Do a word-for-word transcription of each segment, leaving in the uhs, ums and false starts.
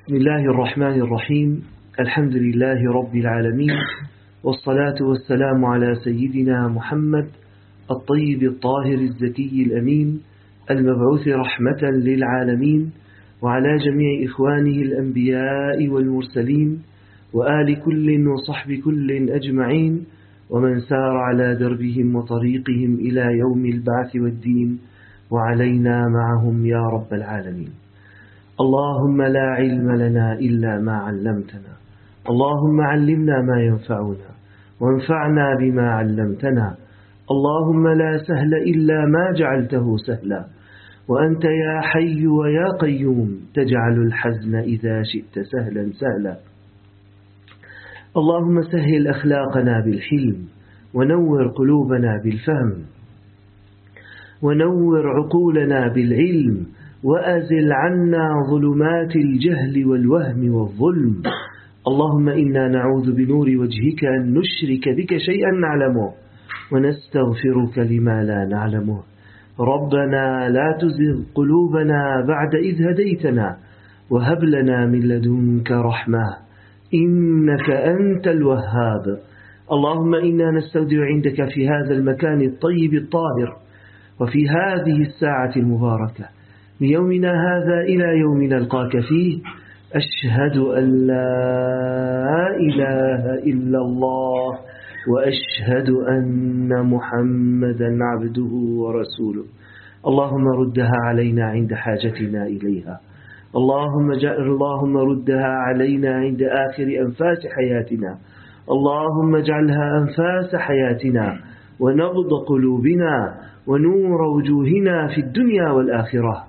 بسم الله الرحمن الرحيم. الحمد لله رب العالمين، والصلاة والسلام على سيدنا محمد الطيب الطاهر الزكي الأمين المبعوث رحمة للعالمين، وعلى جميع إخوانه الأنبياء والمرسلين، وآل كل وصحب كل أجمعين، ومن سار على دربهم وطريقهم إلى يوم البعث والدين، وعلينا معهم يا رب العالمين. اللهم لا علم لنا إلا ما علمتنا، اللهم علمنا ما ينفعنا وانفعنا بما علمتنا. اللهم لا سهل إلا ما جعلته سهلا، وأنت يا حي ويا قيوم تجعل الحزن إذا شئت سهلا سهلا. اللهم سهل أخلاقنا بالحلم، ونور قلوبنا بالفهم، ونور عقولنا بالعلم، وأزل عنا ظلمات الجهل والوهم والظلم. اللهم إنا نعوذ بنور وجهك أن نشرك بك شيئا نعلمه، ونستغفرك لما لا نعلمه. ربنا لا تزغ قلوبنا بعد إذ هديتنا، وهب لنا من لدنك رحمة إنك أنت الوهاب. اللهم إنا نستودع عندك في هذا المكان الطيب الطاهر، وفي هذه الساعة المباركة من يومنا هذا إلى يوم نلقاك فيه، أشهد أن لا إله إلا الله، وأشهد أن محمدا عبده ورسوله. اللهم ردها علينا عند حاجتنا إليها، اللهم اللهم ردها علينا عند آخر أنفاس حياتنا، اللهم اجعلها أنفاس حياتنا ونبض قلوبنا ونور وجوهنا في الدنيا والآخرة.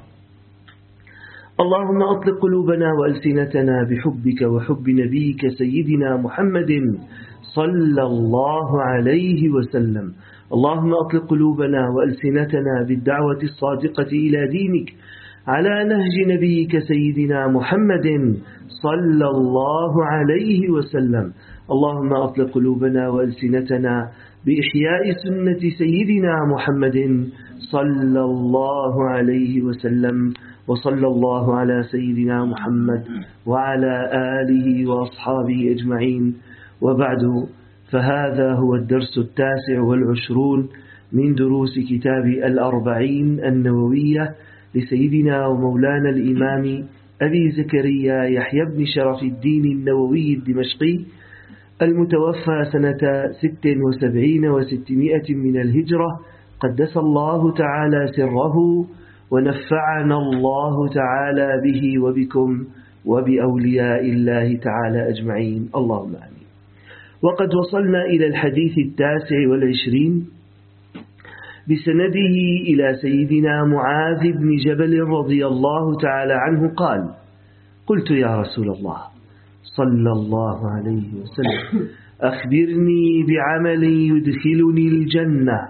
اللهم أطلق قلوبنا وألسنتنا بحبك وحب نبيك سيدنا محمد صلى الله عليه وسلم. اللهم أطلق قلوبنا وألسنتنا بالدعوة الصادقة إلى دينك على نهج نبيك سيدنا محمد صلى الله عليه وسلم. اللهم أطلق قلوبنا وألسنتنا بإحياء سنة سيدنا محمد صلى الله عليه وسلم. وصلى الله على سيدنا محمد وعلى آله وأصحابه أجمعين. وبعد، فهذا هو الدرس التاسع والعشرون من دروس كتاب الأربعين النووية لسيدنا ومولانا الإمام أبي زكريا يحيى بن شرف الدين النووي الدمشقي، المتوفى سنة ست وسبعين وستمائة من الهجرة، قدس الله تعالى سره، ونفعنا الله تعالى به وبكم وبأولياء الله تعالى أجمعين، اللهم آمين. وقد وصلنا إلى الحديث التاسع والعشرين بسنده إلى سيدنا معاذ بن جبل رضي الله تعالى عنه قال: قلت يا رسول الله صلى الله عليه وسلم، أخبرني بعمل يدخلني الجنة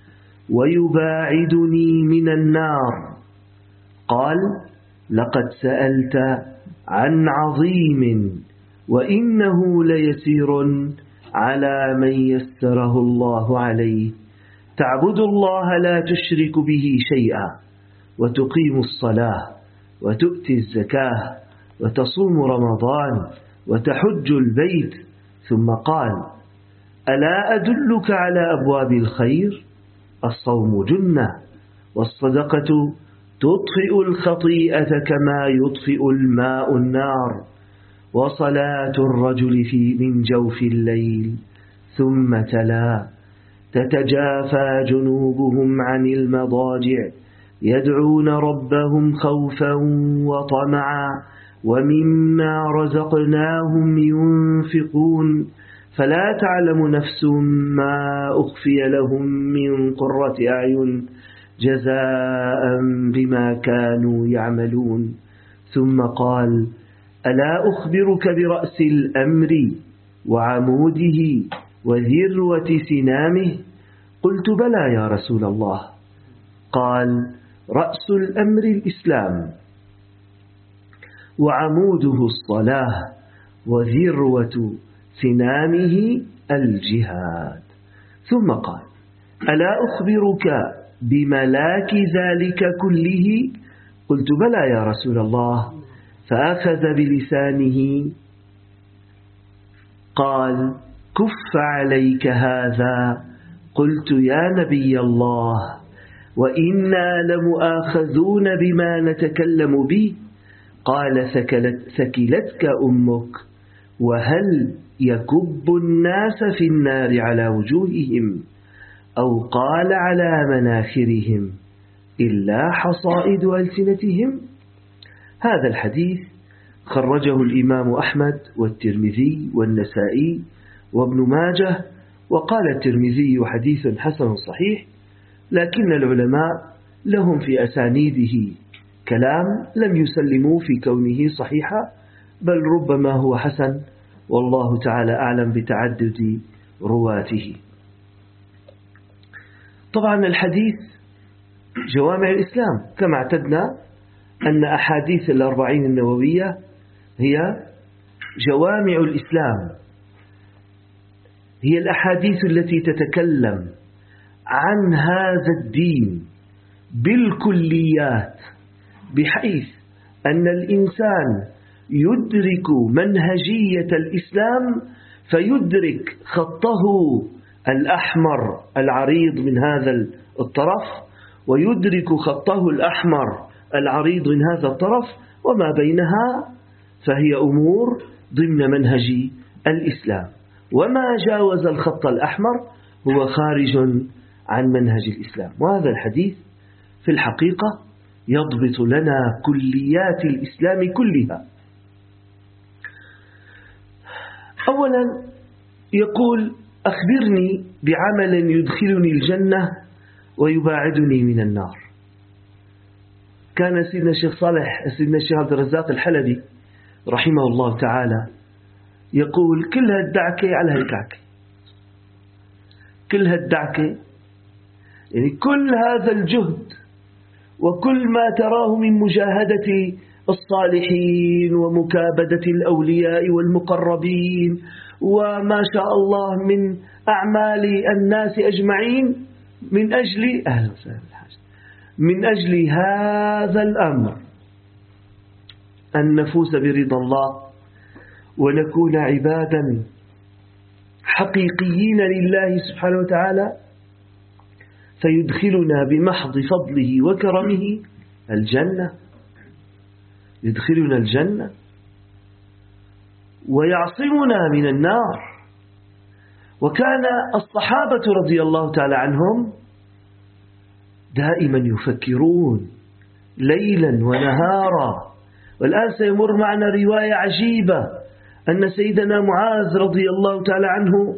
ويباعدني من النار. قال: لقد سألت عن عظيم، وإنه ليسير على من يسره الله عليه. تعبد الله لا تشرك به شيئا، وتقيم الصلاة، وتؤتي الزكاة، وتصوم رمضان، وتحج البيت. ثم قال: ألا أدلك على أبواب الخير؟ الصوم جنة، والصدقة تطفئ الخطيئة كما يطفئ الماء النار، وصلاة الرجل في من جوف الليل. ثم تلا: تتجافى جنوبهم عن المضاجع يدعون ربهم خوفا وطمعا، ومما رزقناهم ينفقون، فلا تعلم نفس ما أخفي لهم من قرة أعين جزاء بما كانوا يعملون. ثم قال: ألا أخبرك برأس الأمر وعموده وذروة سنامه؟ قلت: بلى يا رسول الله. قال: رأس الأمر الإسلام، وعموده الصلاة، وذروة سنامه الجهاد. ثم قال: ألا أخبرك بملاك ذلك كله؟ قلت: بلى يا رسول الله. فأخذ بلسانه قال: كف عليك هذا. قلت: يا نبي الله، وإنا لمؤاخذون بما نتكلم به. قال: ثكلت ثكلتك أمك، وهل يكب الناس في النار على وجوههم أو قال على مناخرهم إلا حصائد ألسنتهم. هذا الحديث خرجه الإمام أحمد والترمذي والنسائي وابن ماجه، وقال الترمذي: حديث حسن صحيح، لكن العلماء لهم في أسانيده كلام لم يسلموا في كونه صحيحا، بل ربما هو حسن، والله تعالى أعلم بتعدد رواته. طبعا الحديث جوامع الإسلام، كما اعتدنا أن أحاديث الأربعين النووية هي جوامع الإسلام، هي الأحاديث التي تتكلم عن هذا الدين بالكليات، بحيث أن الإنسان يدرك منهجية الإسلام فيدرك خطه الأحمر العريض من هذا الطرف، ويدرك خطه الأحمر العريض من هذا الطرف، وما بينها فهي أمور ضمن منهج الإسلام، وما جاوز الخط الأحمر هو خارج عن منهج الإسلام. وهذا الحديث في الحقيقة يضبط لنا كليات الإسلام كلها. أولا يقول: أخبرني بعمل يدخلني الجنة ويباعدني من النار. كان سيدنا الشيخ صالح سيدنا الشيخ عبد الرزاق الحلبي رحمه الله تعالى يقول: كل هالدعكة على هالكعكة، كل هالدعكة يعني كل هذا الجهد وكل ما تراه من مجاهدة الصالحين ومكابدة الأولياء والمقربين وما شاء الله من أعمال الناس أجمعين من أجل أهلا وسهلا بالحاج من أجل هذا الأمر، أن نفوز برضا الله ونكون عبادا حقيقيين لله سبحانه وتعالى، فيدخلنا بمحض فضله وكرمه الجنة، يدخلنا الجنة ويعصمنا من النار. وكان الصحابة رضي الله تعالى عنهم دائما يفكرون ليلا ونهارا. والآن سيمر معنا رواية عجيبة أن سيدنا معاذ رضي الله تعالى عنه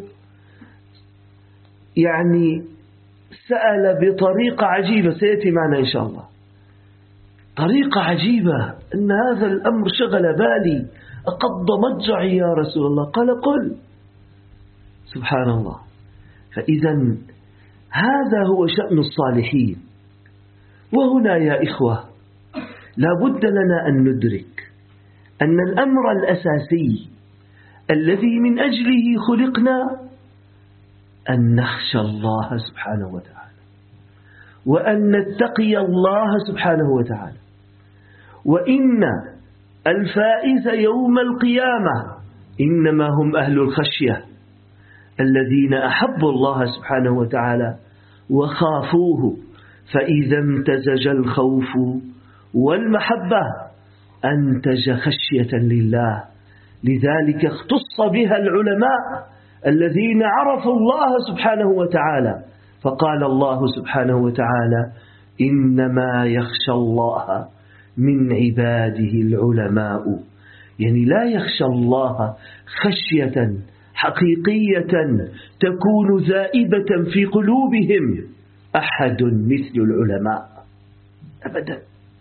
يعني سأل بطريقة عجيبة، سيأتي معنا إن شاء الله، طريقة عجيبة، أن هذا الأمر شغل بالي، أقض مضجعي يا رسول الله. قال: قل. سبحان الله. فإذا هذا هو شأن الصالحين. وهنا يا إخوة لا بد لنا أن ندرك أن الأمر الأساسي الذي من أجله خلقنا أن نخشى الله سبحانه وتعالى، وأن نتقي الله سبحانه وتعالى. وإن الفائز يوم القيامة إنما هم أهل الخشية الذين أحبوا الله سبحانه وتعالى وخافوه، فإذا امتزج الخوف والمحبة أنتج خشية لله. لذلك اختص بها العلماء الذين عرفوا الله سبحانه وتعالى، فقال الله سبحانه وتعالى: إنما يخشى الله من عباده العلماء. يعني لا يخشى الله خشية حقيقية تكون ذائبة في قلوبهم أحد مثل العلماء أبدا،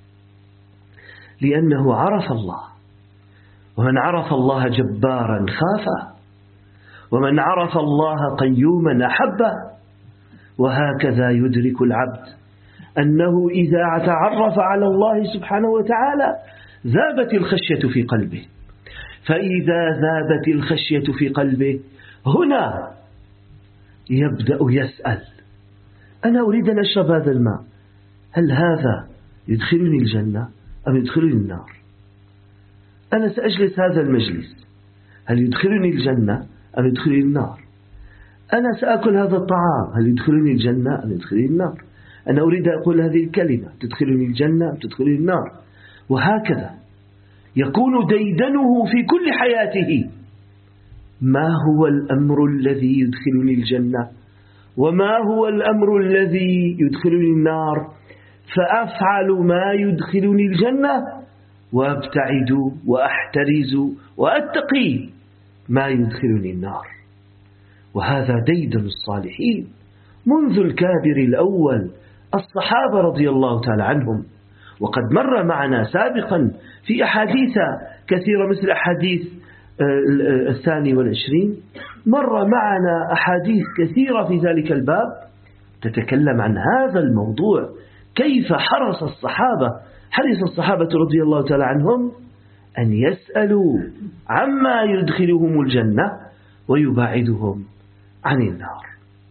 لأنه عرف الله، ومن عرف الله جبارا خافه، ومن عرف الله قيوما أحبه. وهكذا يدرك العبد أنه إذا تعرف على الله سبحانه وتعالى ذابت الخشية في قلبه، فإذا ذابت الخشية في قلبه هنا يبدأ يسأل: أنا أريد أن أشرب هذا الماء، هل هذا يدخلني الجنة أم يدخلني النار؟ أنا سأجلس هذا المجلس، هل يدخلني الجنة أم يدخلني النار؟ أنا سأكل هذا الطعام، هل يدخلني الجنة أم يدخلني النار؟ أنا أريد أن أقول هذه الكلمة، تدخلني الجنة أم تدخلني النار؟ وهكذا يكون ديدنه في كل حياته، ما هو الأمر الذي يدخلني الجنة وما هو الأمر الذي يدخلني النار، فأفعل ما يدخلني الجنة وأبتعد وأحترز وأتقي ما يدخلني النار. وهذا ديدن الصالحين منذ الكابر الأول الصحابة رضي الله تعالى عنهم. وقد مر معنا سابقا في أحاديث كثيرة مثل أحاديث الثاني والعشرين، مر معنا أحاديث كثيرة في ذلك الباب تتكلم عن هذا الموضوع، كيف حرص الصحابة حرص الصحابة رضي الله تعالى عنهم أن يسألوا عما يدخلهم الجنة ويباعدهم عن النار.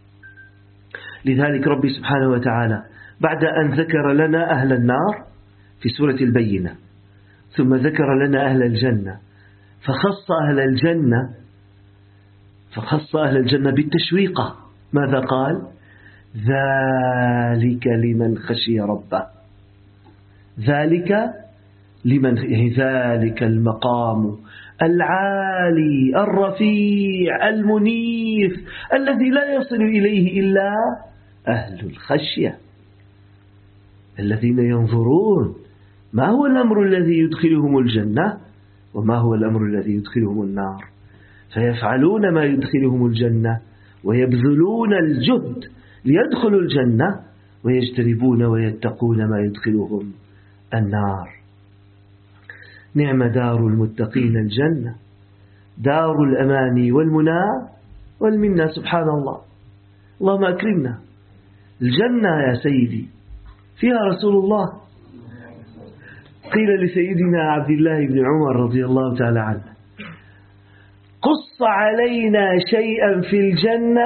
لذلك ربي سبحانه وتعالى بعد أن ذكر لنا أهل النار في سورة البينة، ثم ذكر لنا أهل الجنة، فخص أهل الجنة فخص أهل الجنة بالتشويقة. ماذا قال؟ ذلك لمن خشي ربه. ذلك لمن يعني ذلك المقام العالي الرفيع المنيف الذي لا يصل إليه إلا أهل الخشية الذين ينظرون ما هو الأمر الذي يدخلهم الجنة وما هو الأمر الذي يدخلهم النار، فيفعلون ما يدخلهم الجنة ويبذلون الجهد ليدخلوا الجنة ويجتنبون ويتقون ما يدخلهم النار. نعم دار المتقين الجنة، دار الأمان والمنى والمنى. سبحان الله، اللهم أكرمنا. الجنة يا سيدي فيها رسول الله. قيل لسيدنا عبد الله بن عمر رضي الله تعالى عنه: قص علينا شيئا في الجنة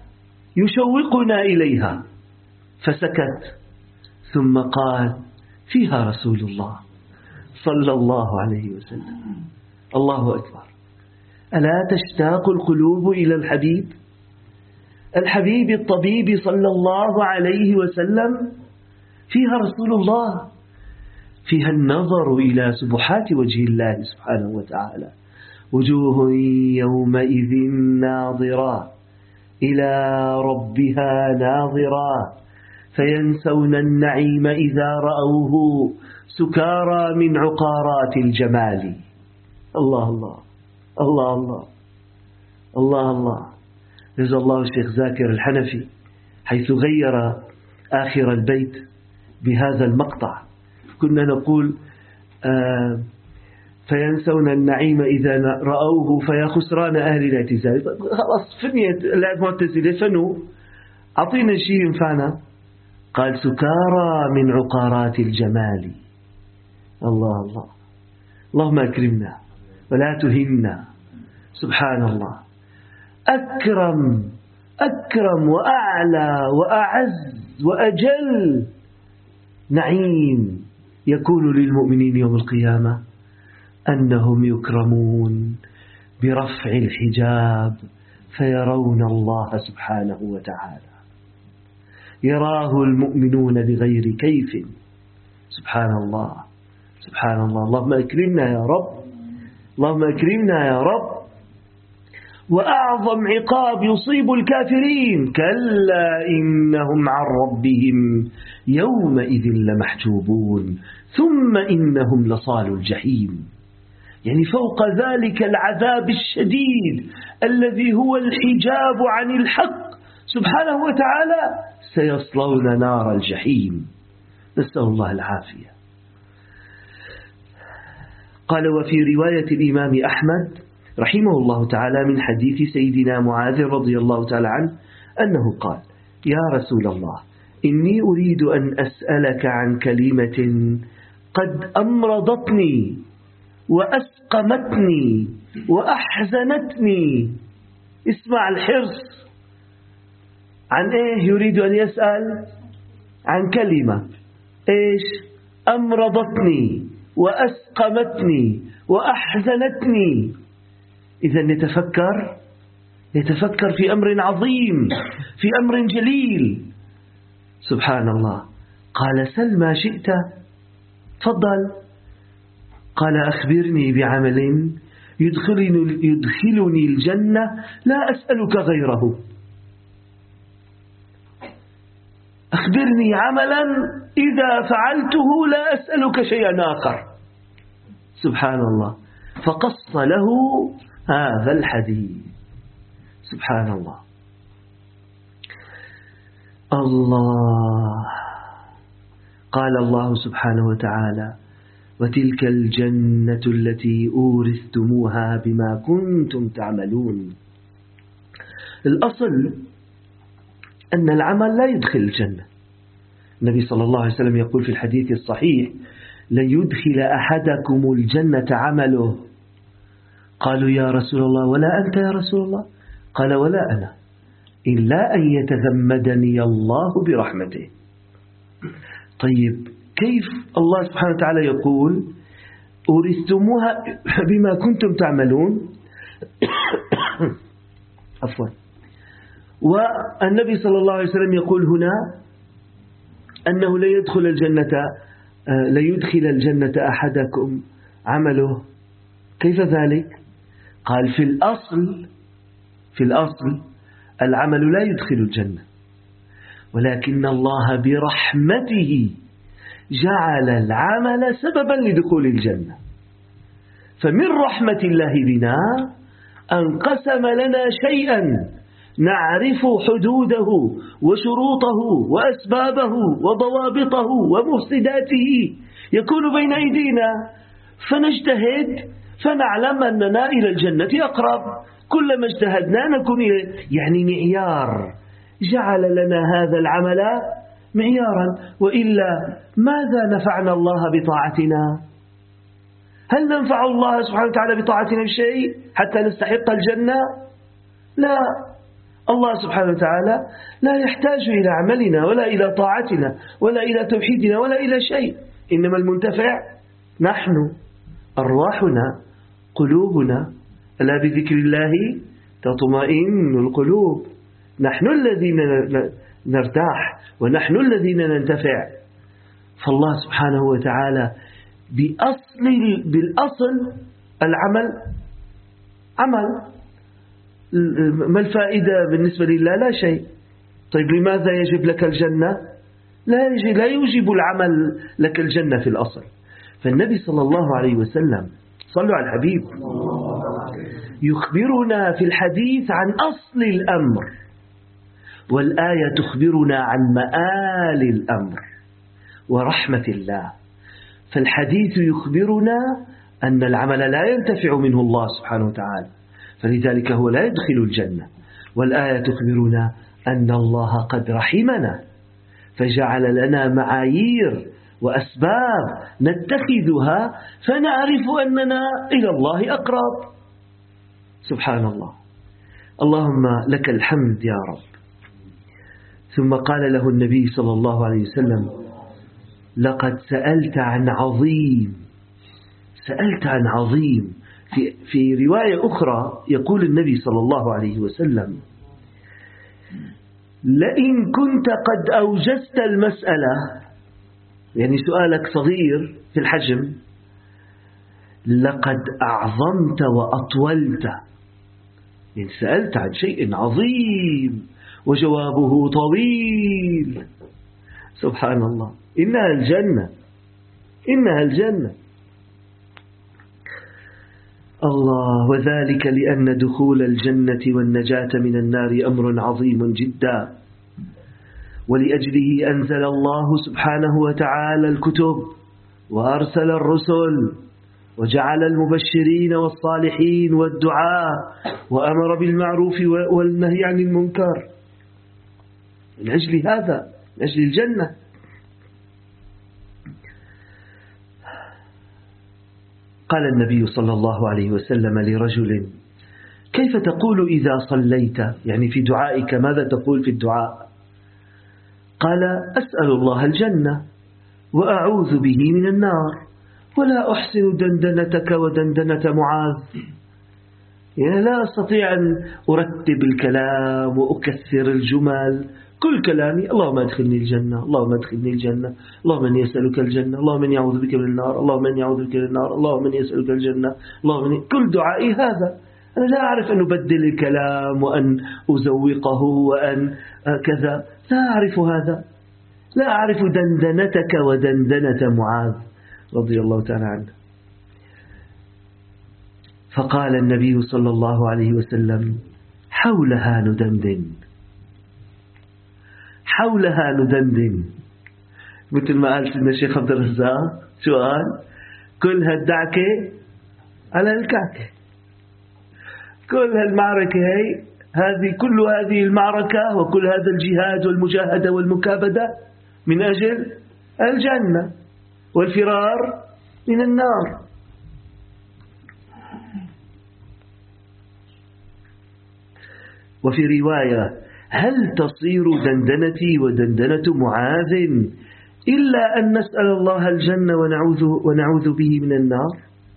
يشوقنا إليها، فسكت ثم قال: فيها رسول الله صلى الله عليه وسلم. الله أكبر. ألا تشتاق القلوب إلى الحبيب الحبيب الطبيب صلى الله عليه وسلم؟ فيها رسول الله، فيها النظر إلى سبحات وجه الله سبحانه وتعالى. وجوه يومئذ ناظرة إلى ربها ناظرة فينسون النعيم إذا رأوه سكارى من عقارات الجمال. الله الله الله الله الله الله. جزا الله الشيخ زاكر الحنفي حيث غير آخر البيت بهذا المقطع. كنا نقول آه فينسون النعيم إذا رأوه فيا خسران أهل الاعتزال. خلاص فنيت المعتزلة فنوا، أعطينا شيء ينفعنا. قال: سكارى من عقارات الجمال. الله الله. اللهم أكرمنا ولا تهنا. سبحان الله. أكرم أكرم وأعلى وأعز وأجل نعيم يكون للمؤمنين يوم القيامة أنهم يكرمون برفع الحجاب فيرون الله سبحانه وتعالى، يراه المؤمنون بغير كيف. سبحان الله سبحان الله. اللهم أكرمنا يا رب، اللهم أكرمنا يا رب. وأعظم عقاب يصيب الكافرين: كلا إنهم عن ربهم يومئذ لمحجوبون ثم إنهم لصال الجحيم. يعني فوق ذلك العذاب الشديد الذي هو الحجاب عن الحق سبحانه وتعالى سيصلون نار الجحيم، نسأل الله العافية. قال: وفي رواية الإمام أحمد رحمه الله تعالى من حديث سيدنا معاذ رضي الله تعالى عنه أنه قال: يا رسول الله، إني أريد أن أسألك عن كلمة قد أمرضتني وأسقمتني وأحزنتني. اسمع الحرص. عن إيه يريد أن يسأل؟ عن كلمة إيش؟ أمرضتني وأسقمتني وأحزنتني. إذا نتفكر نتفكر في أمر عظيم، في أمر جليل. سبحان الله. قال سل ما شئت، تفضل. قال أخبرني بعمل يدخلني, يدخلني الجنة لا أسألك غيره. أخبرني عملا إذا فعلته لا أسألك شيئا آخر. سبحان الله. فقص له هذا الحديث. سبحان الله. الله. قال الله سبحانه وتعالى وتلك الجنة التي أورثتموها بما كنتم تعملون. الأصل أن العمل لا يدخل الجنة. النبي صلى الله عليه وسلم يقول في الحديث الصحيح لن يدخل أحدكم الجنة عمله. قالوا يا رسول الله ولا أنت يا رسول الله؟ قال ولا أنا إلا أن يتغمدني الله برحمته. طيب كيف الله سبحانه وتعالى يقول أورثتموها بما كنتم تعملون؟ عفوا. والنبي صلى الله عليه وسلم يقول هنا أنه لا يدخل الجنة لا يدخل الجنة أحدكم عمله. كيف ذلك؟ قال في الأصل في الأصل العمل لا يدخل الجنة، ولكن الله برحمته جعل العمل سببا لدخول الجنة. فمن رحمة الله بنا أن قسم لنا شيئا نعرف حدوده وشروطه وأسبابه وضوابطه ومفسداته يكون بين أيدينا، فنجتهد فنعلم أننا إلى الجنة أقرب. كلما اجتهدنا نكون يعني معيار. جعل لنا هذا العمل معيارا، وإلا ماذا نفعنا الله بطاعتنا؟ هل ننفع الله سبحانه وتعالى بطاعتنا بشيء حتى نستحق الجنة؟ لا. الله سبحانه وتعالى لا يحتاج إلى عملنا ولا إلى طاعتنا ولا إلى توحيدنا ولا إلى شيء. إنما المنتفع نحن، أرواحنا، قلوبنا. ألا بذكر الله تطمئن القلوب. نحن الذين نرتاح ونحن الذين ننتفع. فالله سبحانه وتعالى بأصل بالأصل العمل عمل. ما الفائدة بالنسبة لله؟ لا شيء. طيب لماذا يجب لك الجنة؟ لا يجب لا يوجب العمل لك الجنة في الأصل. فالنبي صلى الله عليه وسلم صلوا على الحبيب يخبرنا في الحديث عن أصل الأمر، والآية تخبرنا عن مآل الأمر ورحمة الله. فالحديث يخبرنا أن العمل لا ينتفع منه الله سبحانه وتعالى، فلذلك هو لا يدخل الجنة. والآية تخبرنا أن الله قد رحمنا فجعل لنا معايير وأسباب نتخذها فنعرف أننا إلى الله أقرب. سبحان الله. اللهم لك الحمد يا رب. ثم قال له النبي صلى الله عليه وسلم لقد سألت عن عظيم. سألت عن عظيم. في, في رواية أخرى يقول النبي صلى الله عليه وسلم لئن كنت قد أوجزت المسألة، يعني سؤالك صغير في الحجم، لقد أعظمت وأطولت. يعني سألت عن شيء عظيم وجوابه طويل. سبحان الله. إنها الجنة، إنها الجنة. الله. وذلك لأن دخول الجنة والنجاة من النار أمر عظيم جدا، ولأجله أنزل الله سبحانه وتعالى الكتب وأرسل الرسل وجعل المبشرين والصالحين والدعاء وأمر بالمعروف والنهي عن المنكر من أجل هذا، من أجل الجنة. قال النبي صلى الله عليه وسلم لرجل كيف تقول إذا صليت؟ يعني في دعائك ماذا تقول في الدعاء؟ قال أسأل الله الجنة وأعوذ به من النار. ولا أحسن دندنتك ودندنة معاذ. يعني لا أستطيع أن أرتب الكلام وأكثر الجمل. كل كلامي اللهم ادخلني الجنة، اللهم ادخلني الجنة، اللهم اني اسالك الجنة، اللهم اني اعوذ بك من النار، اللهم اني اعوذ بك من النار، اللهم اني اسالك الجنة، اللهم اني. كل دعائي هذا. أنا لا أعرف أن أبدل الكلام وأن أزوقه وأن كذا، لا أعرف هذا. لا أعرف دندنتك ودندنة معاذ رضي الله تعالى عنه. فقال النبي صلى الله عليه وسلم: حولها ندندن، حولها ندندن. مثل ما قال سيدنا الشيخ عبد الرزاق، شو قال؟ كل هالدعكة على الكعكة، كل هالمعركة هي هذه كل هذه المعركة وكل هذا الجهاد والمجاهدة والمكابدة من أجل الجنة والفرار من النار. وفي رواية: هل تصير دندنتي ودندنة معاذ إلا أن نسأل الله الجنة ونعوذ, ونعوذ به من النار،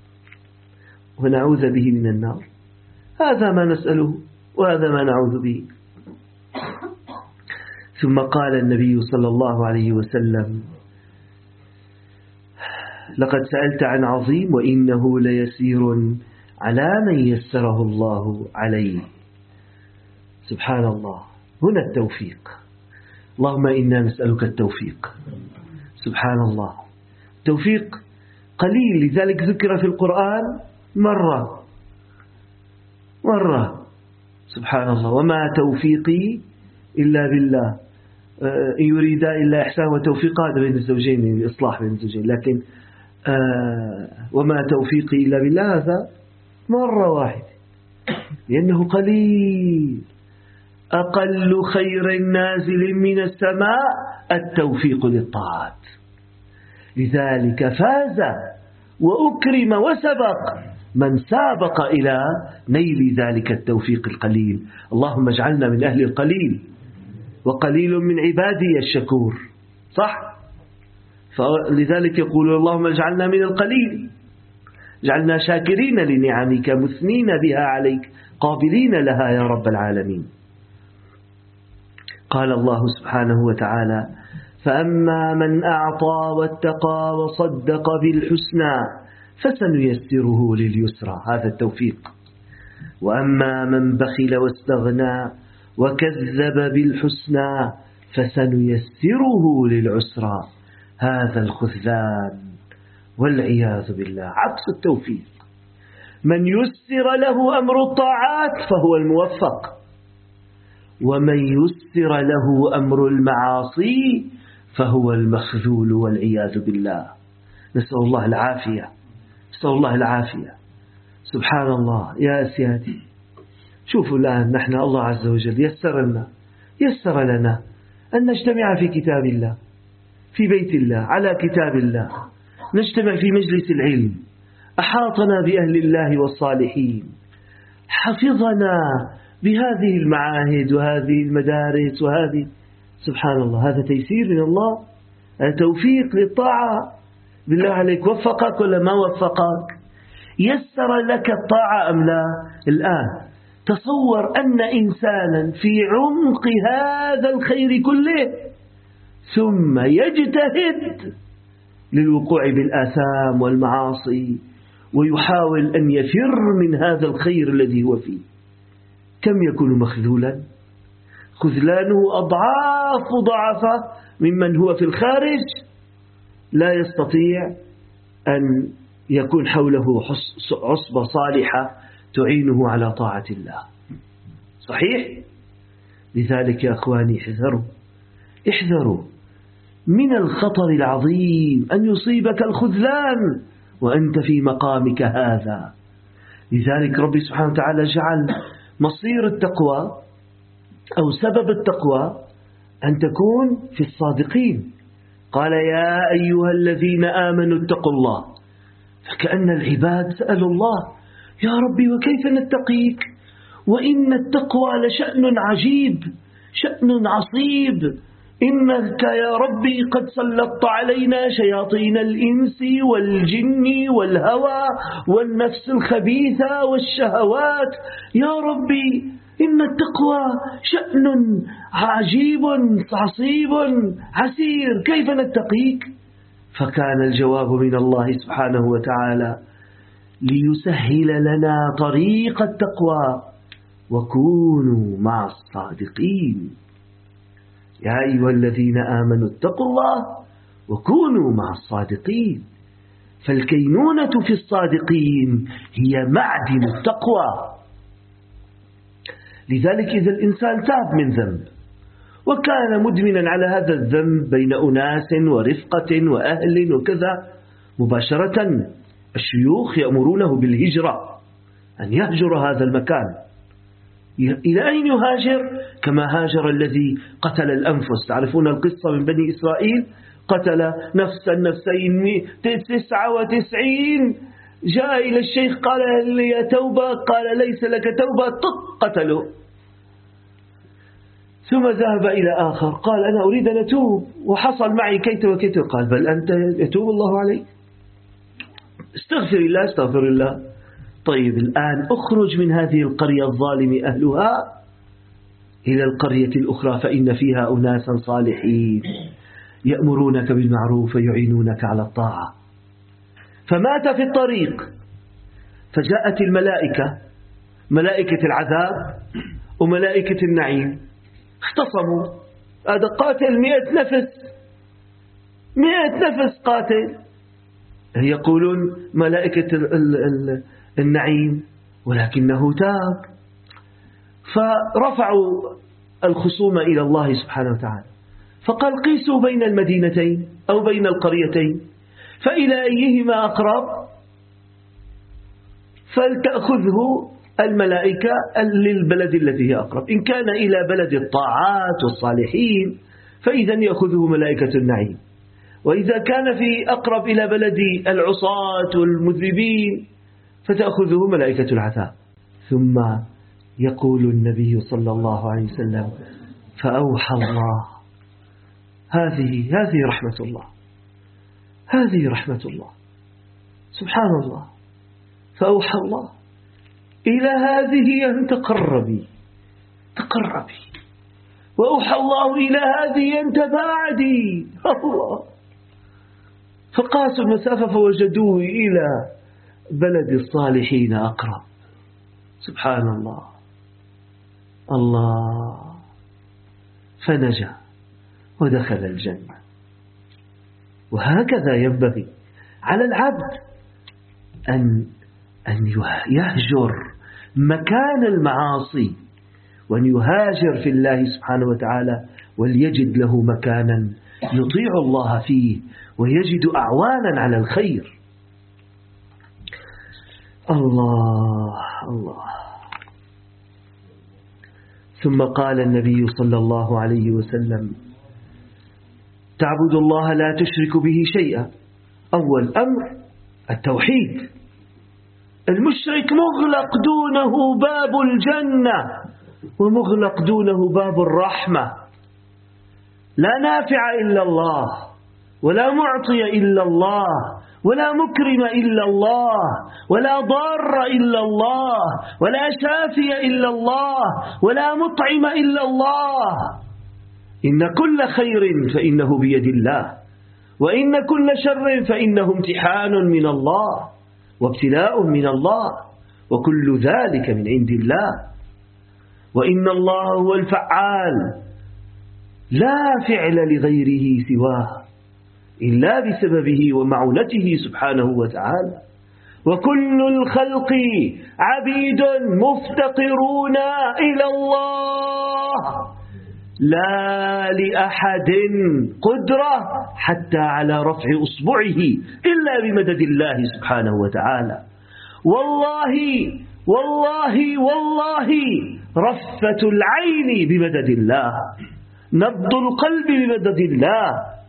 ونعوذ به من النار. هذا ما نسأله وهذا ما نعوذ به. ثم قال النبي صلى الله عليه وسلم: لقد سألت عن عظيم وإنه ليسير على من يسره الله عليه. سبحان الله. هنا التوفيق. اللهم إنا نسألك التوفيق. سبحان الله. توفيق قليل، لذلك ذكر في القرآن مرة مرة. سبحان الله. وما توفيقي إلا بالله إن يريد إلا إحسان وتوفيق، هذا بين الزوجين، الإصلاح بين الزوجين. لكن وما توفيقي إلا بالله هذا مرة واحدة، لأنه قليل. أقل خير نازل من السماء التوفيق للطاعات. لذلك فاز وأكرم وسبق من سابق إلى نيل ذلك التوفيق القليل. اللهم اجعلنا من أهل القليل، وقليل من عبادي الشكور. صح؟ فلذلك يقول: اللهم اجعلنا من القليل، اجعلنا شاكرين لنعمك مثنين بها عليك قابلين لها يا رب العالمين. قال الله سبحانه وتعالى: فأما من أعطى واتقى وصدق بالحسنى فسنيسره لليسرى. هذا التوفيق. وأما من بخل واستغنى وكذب بالحسنى فسنيسره للعسرى. هذا الخذلان والعياذ بالله عكس التوفيق. من يسر له أمر الطاعات فهو الموفق، ومن يسر له أمر المعاصي فهو المخذول والعياذ بالله. نسأل الله العافية، نسأل الله العافية. سبحان الله. يا سيادي، شوفوا الآن نحن الله عز وجل يسر لنا يسر لنا أن نجتمع في كتاب الله، في بيت الله، على كتاب الله، نجتمع في مجلس العلم، أحاطنا بأهل الله والصالحين، حفظنا بهذه المعاهد وهذه المدارس وهذه. سبحان الله. هذا تيسير من الله، هذا توفيق للطاعة. بالله عليك وفقك ولا ما وفقك؟ يسر لك الطاعة أم لا؟ الآن تصور أن إنسانا في عمق هذا الخير كله ثم يجتهد للوقوع بالآثام والمعاصي ويحاول أن يفر من هذا الخير الذي هو فيه، كم يكون مخذولا؟ خذلانه أضعاف ضعفة ممن هو في الخارج لا يستطيع أن يكون حوله عصبة صالحة تعينه على طاعة الله. صحيح؟ لذلك يا أخواني احذروا احذروا من الخطر العظيم أن يصيبك الخذلان وأنت في مقامك هذا. لذلك ربي سبحانه وتعالى جعل مصير التقوى أو سبب التقوى أن تكون في الصادقين. قال: يا أيها الذين آمنوا اتقوا الله. فكأن العباد سألوا الله: يا ربي وكيف نتقيك؟ وإن التقوى لشأن عجيب، شأن عصيب، إنك يا ربي قد سلطت علينا شياطين الإنس والجن والهوى والنفس الخبيثة والشهوات، يا ربي إن التقوى شأن عجيب عصيب عسير، كيف نتقيك؟ فكان الجواب من الله سبحانه وتعالى ليسهل لنا طريق التقوى: وكونوا مع الصادقين. يا أيها الذين آمنوا اتقوا الله وكونوا مع الصادقين. فالكينونة في الصادقين هي معدن التقوى. لذلك إذا الإنسان تاب من ذنب وكان مدمنا على هذا الذنب بين أناس ورفقة وأهل وكذا، مباشرة الشيوخ يأمرونه بالهجرة، أن يهجر هذا المكان. إلى أين يهاجر؟ كما هاجر الذي قتل الأنفس. تعرفون القصة من بني إسرائيل، قتل نفسا نفسين تسعة وتسعين، جاء إلى الشيخ قال هل لي توبة؟ قال ليس لك توبة، طق قتله. ثم ذهب إلى آخر قال أنا أريد أن أتوب وحصل معي كيت وكيت، قال بل أنت يتوب الله عليك، استغفر الله استغفر الله. طيب الآن أخرج من هذه القرية الظالم أهلها إلى القرية الأخرى فإن فيها أناسا صالحين يأمرونك بالمعروف ويعينونك على الطاعة. فمات في الطريق، فجاءت الملائكة، ملائكة العذاب وملائكة النعيم، اختصموا. هذا قاتل مئة نفس، مئة نفس قاتل. يقولون ملائكة النعيم ولكنه تاب. فرفعوا الخصوم إلى الله سبحانه وتعالى، فقال قيسوا بين المدينتين أو بين القريتين فإلى أيهما أقرب فلتأخذه الملائكة للبلد الذي هي أقرب. إن كان إلى بلد الطاعات والصالحين فإذا يأخذه ملائكة النعيم، وإذا كان في أقرب إلى بلد العصاة والمذنبين فتأخذه ملائكة العذاب. ثم يقول النبي صلى الله عليه وسلم فأوحى الله، هذه هذه رحمة الله، هذه رحمة الله سبحان الله. فأوحى الله إلى هذه أن تقربي تقربي، وأوحى الله إلى هذه أن تباعدي. الله، فقاسوا المسافة فوجدوه إلى بلد الصالحين أقرب. سبحان الله الله، فنجا ودخل الجنة. وهكذا ينبغي على العبد أن أن يهجر مكان المعاصي وأن يهاجر في الله سبحانه وتعالى، وليجد له مكانا يطيع الله فيه ويجد أعوانا على الخير. الله الله. ثم قال النبي صلى الله عليه وسلم تعبد الله لا تشرك به شيئا. أول أمر التوحيد. المشرك مغلق دونه باب الجنة ومغلق دونه باب الرحمة. لا نافع إلا الله، ولا معطي إلا الله، ولا مكرم إلا الله، ولا ضار إلا الله، ولا شافي إلا الله، ولا مطعم إلا الله. إن كل خير فإنه بيد الله، وإن كل شر فإنه امتحان من الله وابتلاء من الله، وكل ذلك من عند الله. وإن الله هو الفعال لا فعل لغيره سواه إلا بسببه ومعونته سبحانه وتعالى. وكل الخلق عبيد مفتقرون إلى الله، لا لأحد قدرة حتى على رفع أصبعه إلا بمدد الله سبحانه وتعالى. والله والله والله رفة العين بمدد الله، نبض القلب بمدد الله.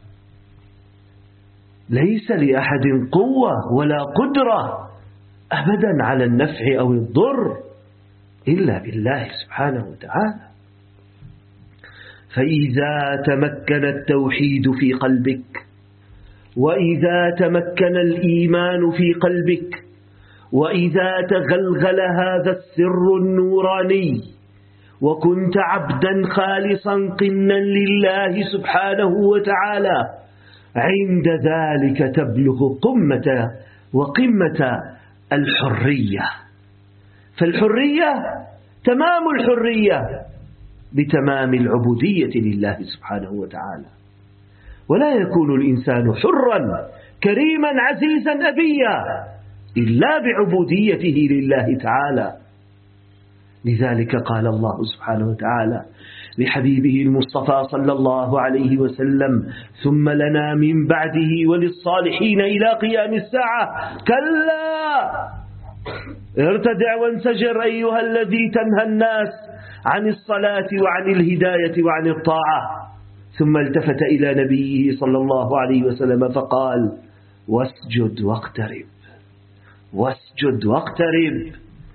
ليس لأحد قوة ولا قدرة أبدا على النفع أو الضر إلا بالله سبحانه وتعالى. فإذا تمكن التوحيد في قلبك، وإذا تمكن الإيمان في قلبك، وإذا تغلغل هذا السر النوراني وكنت عبدا خالصا قنا لله سبحانه وتعالى، عند ذلك تبلغ قمة وقمة الحرية. فالحرية تمام الحرية بتمام العبودية لله سبحانه وتعالى. ولا يكون الإنسان حرا كريما عزيزا أبيا إلا بعبوديته لله تعالى. لذلك قال الله سبحانه وتعالى لحبيبه المصطفى صلى الله عليه وسلم: ثم لنا من بعده وللصالحين إلى قيام الساعة كلا ارتدع وانسجر أيها الذي تنهى الناس عن الصلاة وعن الهداية وعن الطاعة. ثم التفت إلى نبيه صلى الله عليه وسلم فقال: واسجد واقترب، واسجد واقترب.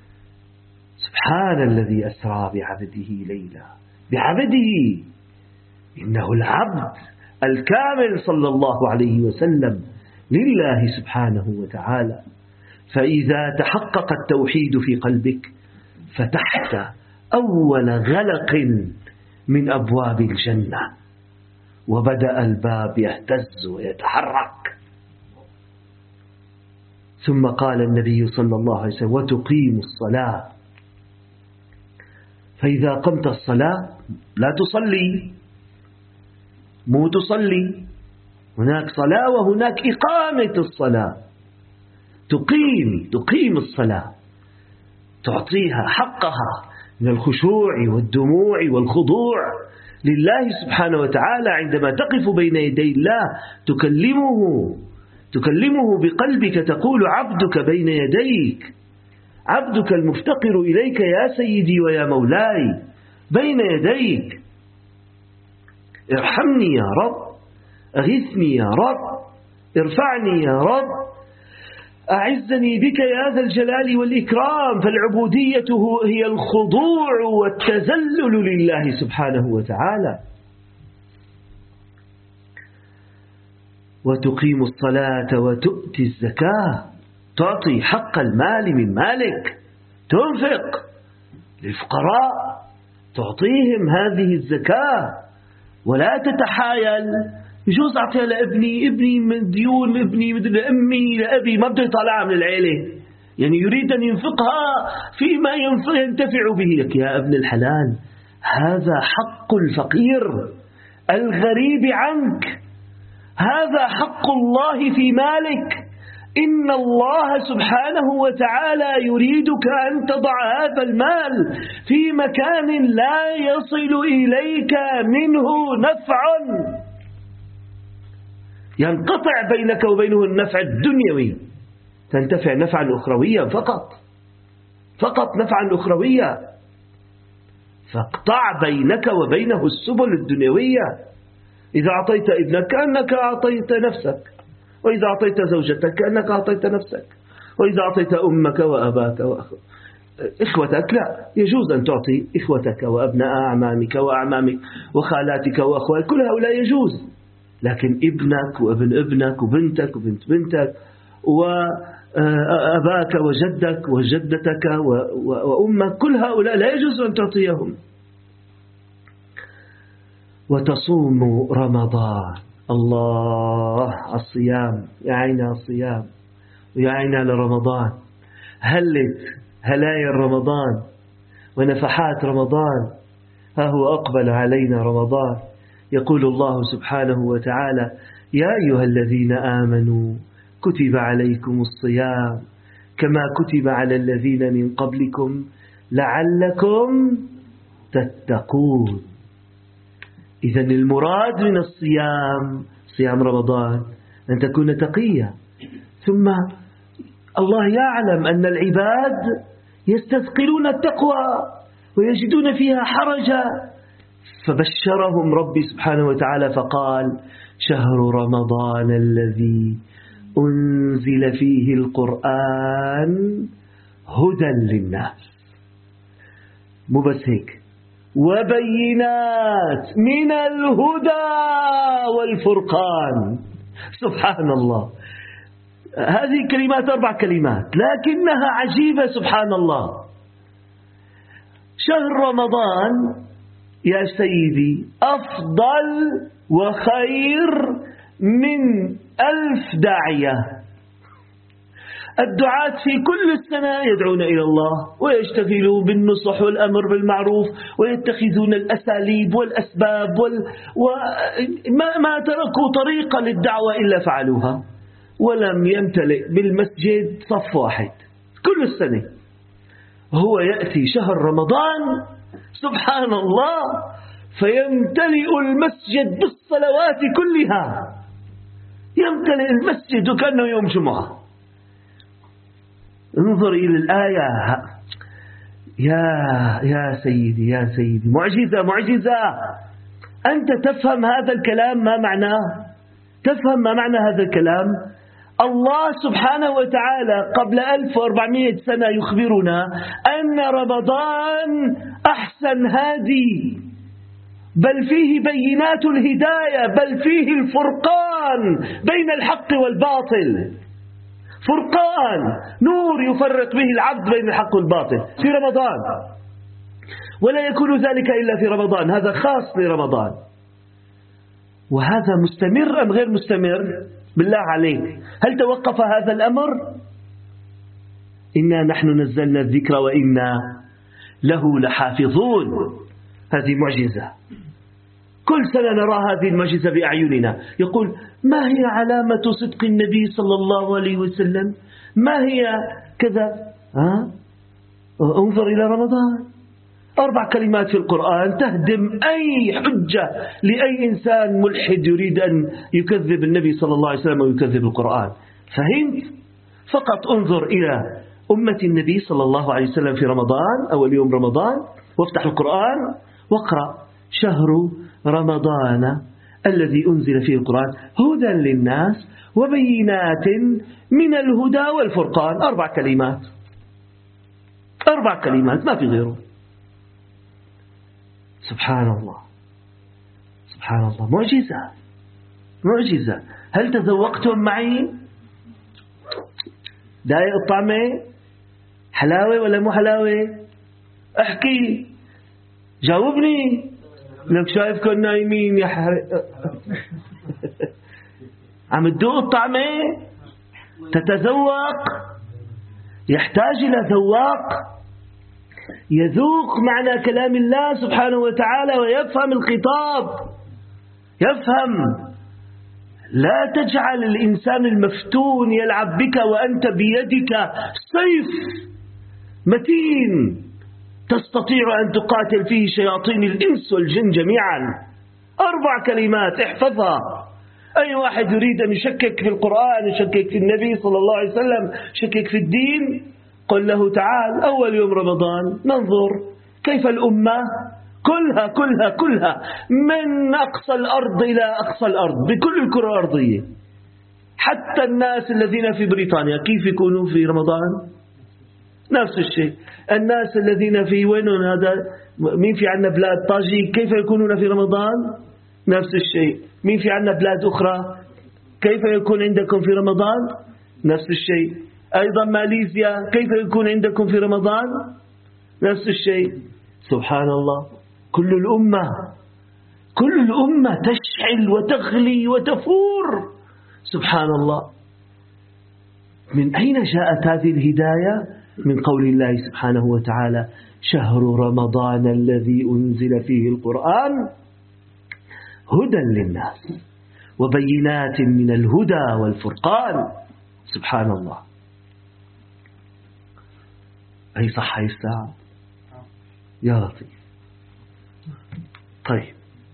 سبحان الذي أسرى بعبده ليلا، بعبده، إنه العبد الكامل صلى الله عليه وسلم لله سبحانه وتعالى. فإذا تحقق التوحيد في قلبك فتحت أول غلق من أبواب الجنة، وبدأ الباب يهتز ويتحرك. ثم قال النبي صلى الله عليه وسلم: وتقيم الصلاة. فإذا قمت الصلاة لا تصلي، مو تصلي، هناك صلاة وهناك إقامة الصلاة. تقيم تقيم الصلاة، تعطيها حقها من الخشوع والدموع والخضوع لله سبحانه وتعالى. عندما تقف بين يدي الله تكلمه تكلمه بقلبك، تقول: عبدك بين يديك، عبدك المفتقر إليك يا سيدي ويا مولاي، بين يديك، ارحمني يا رب، أغثني يا رب، ارفعني يا رب، أعزني بك يا ذا الجلال والإكرام. فالعبودية هي الخضوع والتذلل لله سبحانه وتعالى. وتقيم الصلاة وتؤتي الزكاة، تعطي حق المال من مالك، تنفق للفقراء، تعطيهم هذه الزكاة، ولا تتحايل. يجوز أعطيها لابني، ابني من ديون، ابني لأمي لأبي، ما بده يطلعها من العيلة، يعني يريد أن ينفقها فيما ينتفع به. لك يا ابن الحلال، هذا حق الفقير الغريب عنك، هذا حق الله في مالك. إن الله سبحانه وتعالى يريدك أن تضع هذا المال في مكان لا يصل إليك منه نفع، ينقطع بينك وبينه النفع الدنيوي، تنتفع نفعا أخرويا فقط، فقط نفعا أخرويا. فاقطع بينك وبينه السبل الدنيوية. إذا أعطيت ابنك كأنك أعطيت نفسك، وإذا أعطيت زوجتك كأنك أعطيت نفسك، وإذا أعطيت أمك وأباك وإخوتك، لا يجوز أن تعطي إخوتك وأبناء أعمامك وأعمامك وخالاتك وأخواتك، كل هؤلاء يجوز. لكن ابنك وابن ابنك وبنتك وبنت بنتك وأباك وجدك وجدتك وأمك، كل هؤلاء لا يجوز أن تعطيهم. وتصوم رمضان، الله الصيام، يا عيني على الصيام ويا عيني على رمضان. هلت هلايا رمضان ونفحات رمضان، ها هو أقبل علينا رمضان. يقول الله سبحانه وتعالى: يا أيها الذين آمنوا كتب عليكم الصيام كما كتب على الذين من قبلكم لعلكم تتقون. إذن المراد من الصيام، صيام رمضان، أن تكون تقيا. ثم الله يعلم أن العباد يستثقلون التقوى ويجدون فيها حرجا، فبشرهم ربي سبحانه وتعالى فقال: شهر رمضان الذي أنزل فيه القرآن هدى للناس. مو بس هيك، وبينات من الهدى والفرقان. سبحان الله، هذه كلمات أربع كلمات لكنها عجيبة. سبحان الله. شهر رمضان يا سيدي أفضل وخير من ألف داعية. الدعاة في كل السنة يدعون إلى الله ويشتغلون بالنصح والأمر بالمعروف ويتخذون الأساليب والأسباب وال... وما ما تركوا طريقة للدعوة إلا فعلوها، ولم يمتلئ بالمسجد صف واحد كل السنة. هو يأتي شهر رمضان سبحان الله فيمتلئ المسجد بالصلوات كلها، يمتلئ المسجد كأنه يوم جمعة. انظر إلى الآية يا يا سيدي يا سيدي، معجزة معجزة. أنت تفهم هذا الكلام ما معناه؟ تفهم ما معنى هذا الكلام؟ الله سبحانه وتعالى قبل ألف وأربعمائة سنة يخبرنا أن رمضان أحسن هادي، بل فيه بينات الهداية، بل فيه الفرقان بين الحق والباطل. فرقان، نور يفرق به العبد بين الحق والباطل في رمضان، ولا يكون ذلك إلا في رمضان. هذا خاص لرمضان. وهذا مستمر أم غير مستمر؟ بالله عليك هل توقف هذا الأمر؟ إنا نحن نزلنا الذكر وإنا له لحافظون. هذه معجزة، كل سنة نرى هذه المعجزة بأعيننا. يقول ما هي علامة صدق النبي صلى الله عليه وسلم؟ ما هي كذا؟ ها؟ انظر إلى رمضان، أربع كلمات في القرآن تهدم أي حجة لأي إنسان ملحد يريد أن يكذب النبي صلى الله عليه وسلم ويكذب القرآن. فهمت؟ فقط انظر إلى أمة النبي صلى الله عليه وسلم في رمضان، أول يوم رمضان، وافتح القرآن واقرأ شهر رمضان الذي أنزل فيه القرآن هدى للناس وبينات من الهدى والفرقان. أربع كلمات، أربع كلمات ما في غيره. سبحان الله سبحان الله، معجزة معجزة. هل تذوقتم معي؟ دايق الطعمة حلاوة ولا مو حلاوة؟ احكي جاوبني، لك شايفكم نايمين يا حرق. عم تذوق الطعمة، تتذوق، يحتاج إلى ذواق يذوق معنى كلام الله سبحانه وتعالى ويفهم الخطاب، يفهم. لا تجعل الإنسان المفتون يلعب بك وأنت بيدك سيف متين تستطيع أن تقاتل فيه شياطين الإنس والجن جميعا. أربع كلمات احفظها. أي واحد يريد أن يشكك في القرآن، يشكك في النبي صلى الله عليه وسلم، يشكك في الدين، قل له تعال أول يوم رمضان ننظر كيف الأمة كلها كلها كلها من أقصى الأرض إلى أقصى الأرض بكل الكرة الأرضية، حتى الناس الذين في بريطانيا كيف يكونوا في رمضان؟ نفس الشيء. الناس الذين في وينهم هذا، مين في عندنا بلاد طاجيك كيف يكونون في رمضان؟ نفس الشيء. مين في عندنا بلاد أخرى كيف يكون عندكم في رمضان؟ نفس الشيء. أيضا ماليزيا كيف يكون عندكم في رمضان؟ نفس الشيء. سبحان الله، كل الأمة كل الأمة تشعل وتغلي وتفور. سبحان الله. من أين جاءت هذه الهداية؟ من قول الله سبحانه وتعالى شهر رمضان الذي أنزل فيه القرآن هدى للناس وبينات من الهدى والفرقان. سبحان الله. أي صح هاي الساعة يا لطيف. طيب،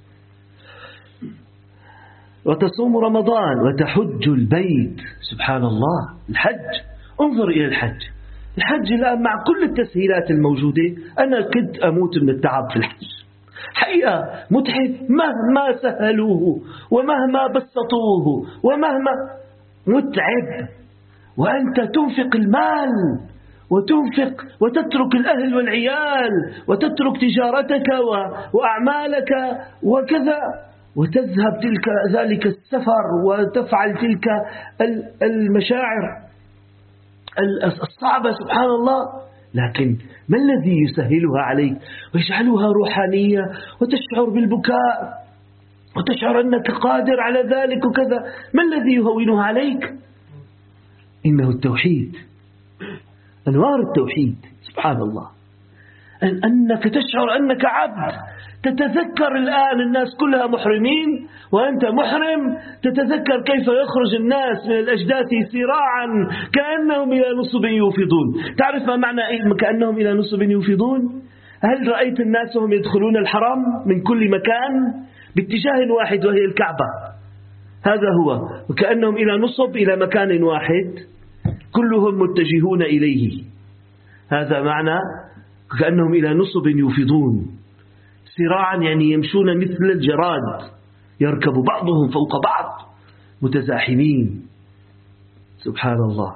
وتصوم رمضان وتحج البيت. سبحان الله، الحج. انظر إلى الحج. الحج الآن مع كل التسهيلات الموجودة أنا كنت أموت من التعب في الحج حقيقة، متعب مهما سهلوه ومهما بسطوه ومهما متعب، وأنت تنفق المال وتنفق وتترك الأهل والعيال وتترك تجارتك وأعمالك وكذا، وتذهب تلك ذلك السفر وتفعل تلك المشاعر الصعبة سبحان الله، لكن ما الذي يسهلها عليك ويجعلها روحانية وتشعر بالبكاء وتشعر أنك قادر على ذلك وكذا؟ ما الذي يهونها عليك؟ إنه التوحيد، أنوار التوحيد سبحان الله. أن أنك تشعر أنك عبد، تتذكر الآن الناس كلها محرمين وأنت محرم، تتذكر كيف يخرج الناس من الأجداث سراعا كأنهم إلى نصب يوفضون. تعرف ما معنى كأنهم إلى نصب يوفضون؟ هل رأيت الناس وهم يدخلون الحرم من كل مكان باتجاه واحد وهي الكعبة؟ هذا هو، وكأنهم إلى نصب إلى مكان واحد كلهم متجهون إليه. هذا معنى كأنهم إلى نصب يوفضون، سراعا يعني يمشون مثل الجراد، يركب بعضهم فوق بعض متزاحمين سبحان الله.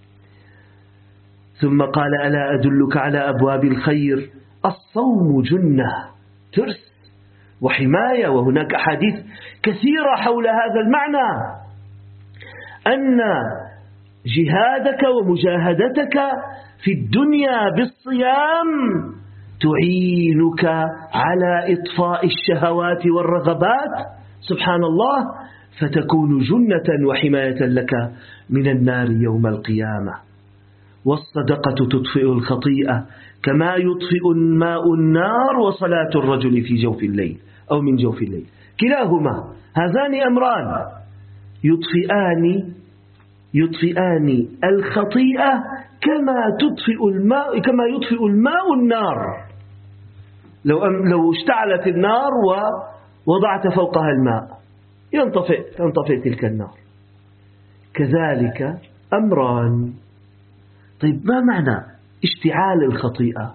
ثم قال ألا أدلك على أبواب الخير؟ الصوم جنة، ترس وحماية. وهناك حديث كثيرة حول هذا المعنى، أن جهادك ومجاهدتك في الدنيا بالصيام تعينك على إطفاء الشهوات والرغبات سبحان الله، فتكون جنة وحماية لك من النار يوم القيامة. والصدقة تطفئ الخطيئة كما يطفئ الماء النار وصلاة الرجل في جوف الليل أو من جوف الليل، كلاهما هذان أمران يطفئان يطفئان الخطيئة كما تطفئ الماء كما يطفئ الماء النار. لو لو اشتعلت النار ووضعت فوقها الماء ينطفئ تنطفئ تلك النار. كذلك أمران. طيب ما معنى اشتعال الخطيئة؟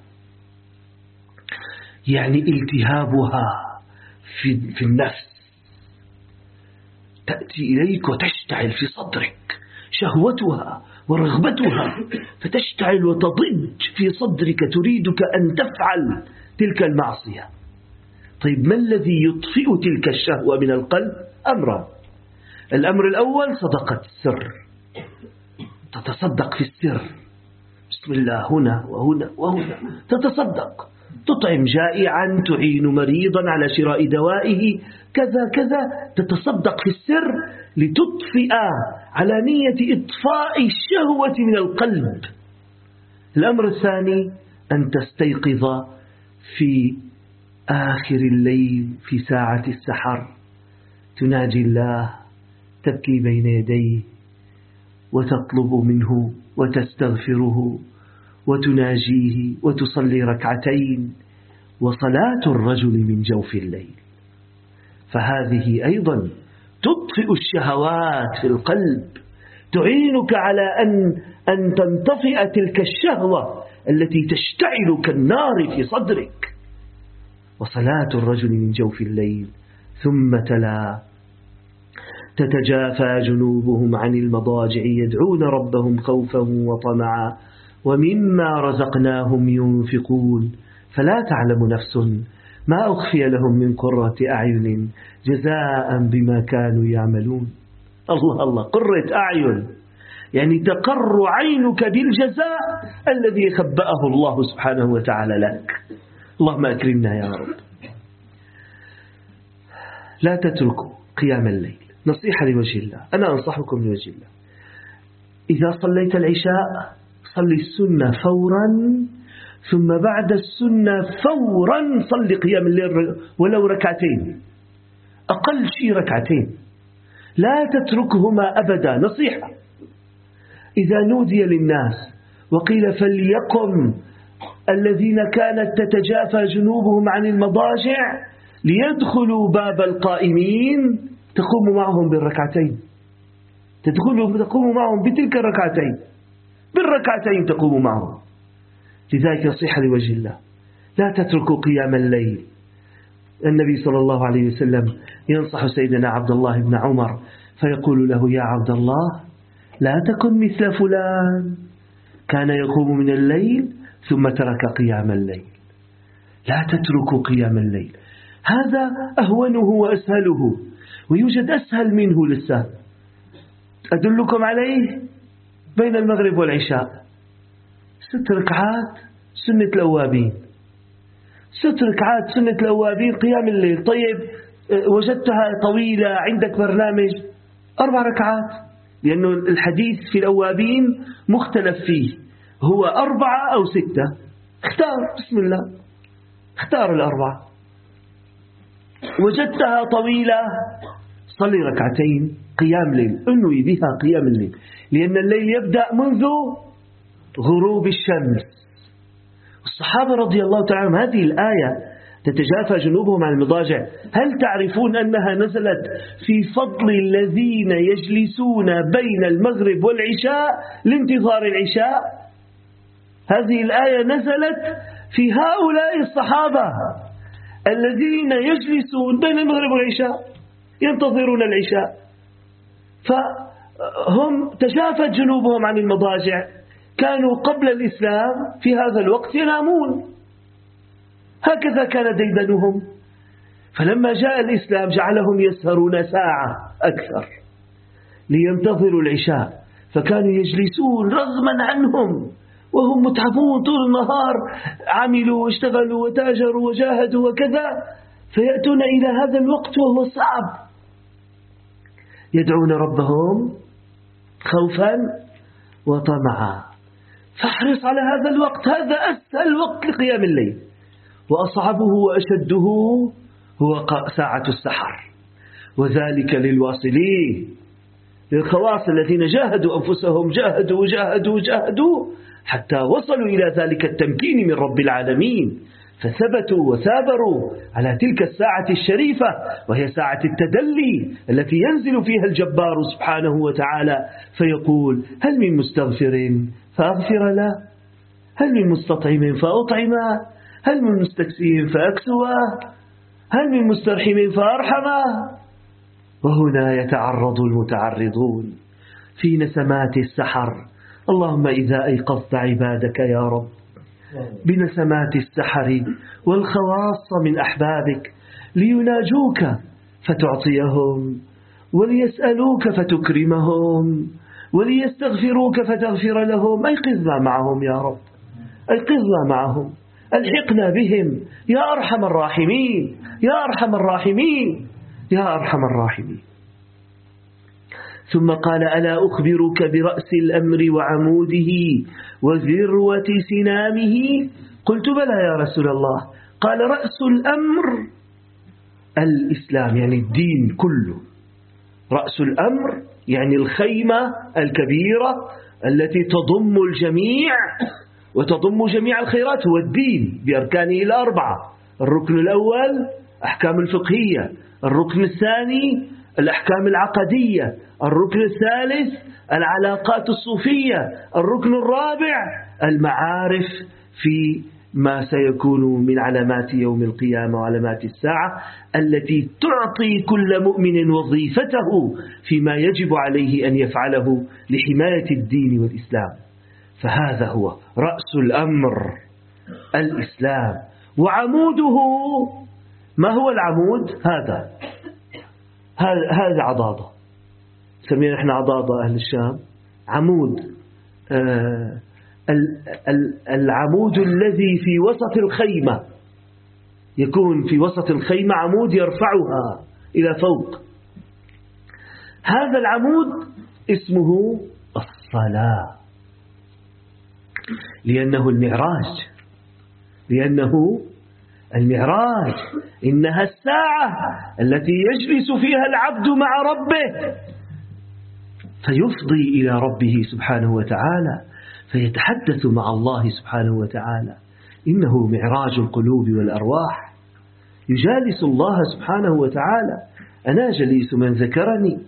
يعني التهابها في في النفس، تأتي إليك وتشتعل في صدرك شهوتها ورغبتها، فتشتعل وتضج في صدرك تريدك أن تفعل تلك المعصية. طيب ما الذي يطفئ تلك الشهوة من القلب؟ أمران. الأمر الأول صدقة السر، تتصدق في السر، بسم الله هنا وهنا وهنا، تتصدق، تطعم جائعا، تعين مريضا على شراء دوائه، كذا كذا، تتصدق في السر لتطفئ على نية إطفاء الشهوة من القلب. الأمر الثاني أن تستيقظ في آخر الليل في ساعة السحر، تناجي الله، تبكي بين يديه وتطلب منه وتستغفره وتناجيه وتصلي ركعتين، وصلاة الرجل من جوف الليل. فهذه أيضا تطفئ الشهوات في القلب، تعينك على أن أن تنطفئ تلك الشهوة التي تشتعل كالنار في صدرك. وصلاة الرجل من جوف الليل. ثم تلا تتجافى جنوبهم عن المضاجع يدعون ربهم خوفا وطمعا ومما رزقناهم ينفقون فلا تعلم نفس ما أخفي لهم من قرة أعين جزاء بما كانوا يعملون. الله الله، قرة أعين يعني تقر عينك بالجزاء الذي خبأه الله سبحانه وتعالى لك. اللهم أكرمنا يا رب. لا تتركوا قيام الليل، نصيحة لوجه الله، أنا أنصحكم لوجه الله. إذا صليت العشاء صلي السنة فورا، ثم بعد السنة فورا صلي قيام الليل ولو ركعتين، أقل شيء ركعتين، لا تتركهما أبدا. نصيحة، إذا نودي للناس وقيل فليقم الذين كانت تتجافى جنوبهم عن المضاجع ليدخلوا باب القائمين، تقوم معهم بالركعتين، تدخلوا تقوم معهم بتلك الركعتين، بالركعتين تقوم معهم. لذلك نصيحة لوجه الله، لا تتركوا قيام الليل. النبي صلى الله عليه وسلم ينصح سيدنا عبد الله بن عمر فيقول له: يا عبد الله لا تكن مثل فلان، كان يقوم من الليل ثم ترك قيام الليل. لا تتركوا قيام الليل، هذا أهونه وأسهله، ويوجد أسهل منه لسه. أدلكم عليه بين المغرب والعشاء ست ركعات سنة الأوابين، ست ركعات سنة الأوابين قيام الليل. طيب وجدتها طويلة، عندك برنامج، أربع ركعات، لأنه الحديث في الأوابين مختلف فيه، هو أربعة أو ستة، اختار بسم الله، اختار الأربعة. وجدتها طويلة، صلي ركعتين قيام ليل، انوي بها قيام الليل، لأن الليل يبدأ منذ غروب الشمس. الصحابة رضي الله تعالى عنهم هذه الآية تتجافى جنوبهم عن المضاجع، هل تعرفون أنها نزلت في فضل الذين يجلسون بين المغرب والعشاء لانتظار العشاء؟ هذه الآية نزلت في هؤلاء الصحابة الذين يجلسون بين المغرب والعشاء ينتظرون العشاء، فهم تجافت جنوبهم عن المضاجع. كانوا قبل الإسلام في هذا الوقت ينامون، هكذا كان ديدنهم، فلما جاء الإسلام جعلهم يسهرون ساعة أكثر لينتظروا العشاء، فكانوا يجلسون رغما عنهم وهم متعبون طول النهار، عملوا واشتغلوا وتاجروا وجاهدوا وكذا، فيأتون إلى هذا الوقت وهو صعب، يدعون ربهم خوفا وطمعا. فاحرص على هذا الوقت، هذا أسهل وقت لقيام الليل، وأصعبه وأشده هو ساعة السحر، وذلك للواصلين، للخواص الذين جاهدوا أنفسهم، جاهدوا جاهدوا جاهدوا حتى وصلوا إلى ذلك التمكين من رب العالمين، فثبتوا وثابروا على تلك الساعة الشريفة، وهي ساعة التدلي التي ينزل فيها الجبار سبحانه وتعالى فيقول: هل من مستغفر فأغفر له، هل من مستطعم فأطعمه، هل من مستكسي فأكسوه، هل من مسترحم فأرحمه. وهنا يتعرض المتعرضون في نسمات السحر. اللهم إذا أيقظت عبادك يا رب بنسمات السحر والخواص من أحبابك ليناجوك فتعطيهم، وليسألوك فتكرمهم، وليستغفروك فتغفر لهم، أيقظنا معهم يا رب، أيقظنا معهم، ألحقنا بهم يا أرحم الراحمين، يا أرحم الراحمين، يا أرحم الراحمين. ثم قال: ألا أخبرك برأس الأمر وعموده وذروة سنامه؟ قلت: بلى يا رسول الله. قال: رأس الأمر الإسلام، يعني الدين كله. رأس الأمر يعني الخيمة الكبيرة التي تضم الجميع وتضم جميع الخيرات، هو الدين بأركانه الأربعة. الركن الأول أحكام الفقهية، الركن الثاني الأحكام العقدية، الركن الثالث العلاقات الصوفية، الركن الرابع المعارف في ما سيكون من علامات يوم القيامة وعلامات الساعة التي تعطي كل مؤمن وظيفته فيما يجب عليه أن يفعله لحماية الدين والإسلام. فهذا هو رأس الأمر الإسلام. وعموده، ما هو العمود؟ هذا هذا عضاضة، سمينا احنا عضاضة أهل الشام. عمود، آه العمود الذي في وسط الخيمة، يكون في وسط الخيمة عمود يرفعها إلى فوق. هذا العمود اسمه الصلاة، لأنه المعراج، لأنه المعراج إنها الساعة التي يجلس فيها العبد مع ربه فيفضي إلى ربه سبحانه وتعالى، فيتحدث مع الله سبحانه وتعالى. إنه معراج القلوب والأرواح، يجالس الله سبحانه وتعالى. أنا جليس من ذكرني.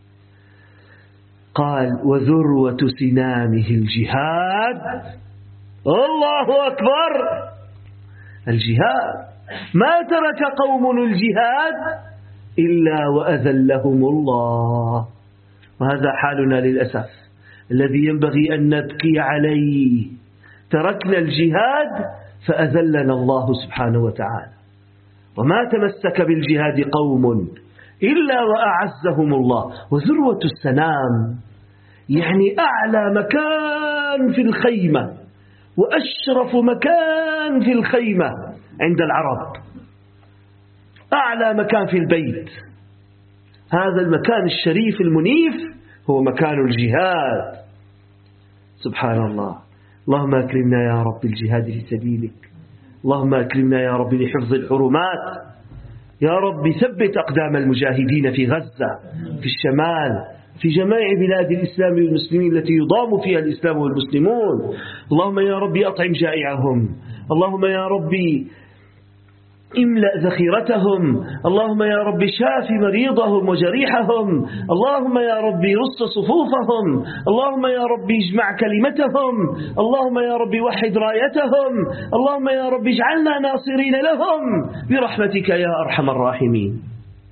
قال: وذروة سنامه الجهاد. الله أكبر، الجهاد. ما ترك قوم الجهاد إلا وأذلهم الله. وهذا حالنا للأسف، الذي ينبغي أن نبكي عليه. تركنا الجهاد فأذلنا الله سبحانه وتعالى، وما تمسك بالجهاد قوم إلا وأعزهم الله. وذروة السنام يعني أعلى مكان في الخيمة وأشرف مكان في الخيمة عند العرب، أعلى مكان في البيت. هذا المكان الشريف المنيف هو مكان الجهاد. سبحان الله. اللهم أكرمنا يا رب بالجهاد في سبيلك، اللهم أكرمنا يا رب لحفظ الحرمات، يا رب ثبت أقدام المجاهدين في غزة، في الشمال، في جميع بلاد الإسلام والمسلمين التي يضام فيها الإسلام والمسلمون. اللهم يا رب أطعم جائعهم، اللهم يا رب املأ ذخيرتهم، اللهم يا رب شاف مريضهم وجريحهم، اللهم يا رب رص صفوفهم، اللهم يا رب اجمع كلمتهم، اللهم يا رب وحد رايتهم، اللهم يا رب اجعلنا ناصرين لهم برحمتك يا أرحم الراحمين.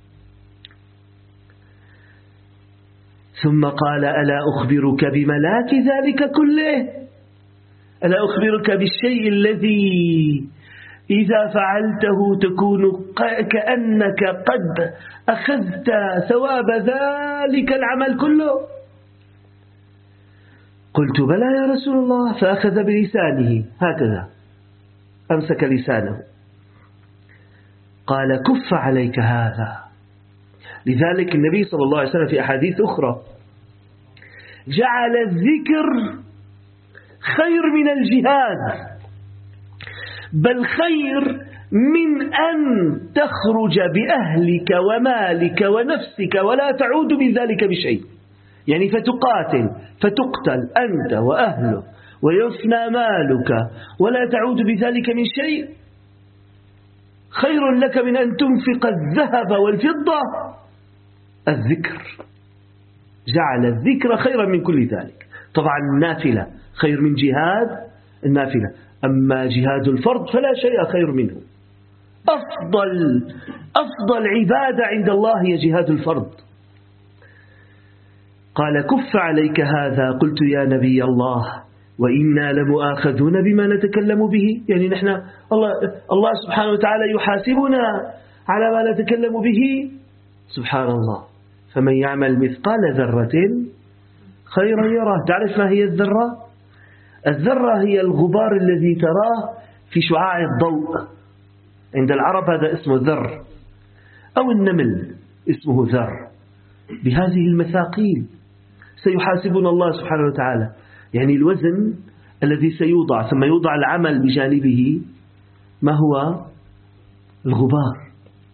ثم قال: ألا أخبرك بملاك ذلك كله؟ ألا أخبرك بالشيء الذي إذا فعلته تكون كأنك قد أخذت ثواب ذلك العمل كله؟ قلت: بلى يا رسول الله. فأخذ بلسانه هكذا، أمسك لسانه، قال: كف عليك هذا. لذلك النبي صلى الله عليه وسلم في أحاديث أخرى جعل الذكر خير من الجهاد، بل خير من أن تخرج بأهلك ومالك ونفسك ولا تعود بذلك بشيء. يعني فتقاتل فتقتل أنت وأهلك ويفنى مالك ولا تعود بذلك من شيء، خير لك من أن تنفق الذهب والفضة. الذكر جعل الذكر خيرا من كل ذلك. طبعا النافلة خير من جهاد النافلة، أما جهاد الفرض فلا شيء خير منه. أفضل أفضل عبادة عند الله هي جهاد الفرض. قال: كف عليك هذا. قلت: يا نبي الله، وإنا لمؤاخذون بما نتكلم به؟ يعني نحن الله, الله سبحانه وتعالى يحاسبنا على ما نتكلم به؟ سبحان الله. فمن يعمل مثقال ذرة خيرا يراه. تعرف ما هي الذرة؟ الذرة هي الغبار الذي تراه في شعاع الضوء. عند العرب هذا اسمه ذر، أو النمل اسمه ذر. بهذه المثاقيل سيحاسبنا الله سبحانه وتعالى. يعني الوزن الذي سيوضع ثم يوضع العمل بجانبه ما هو؟ الغبار.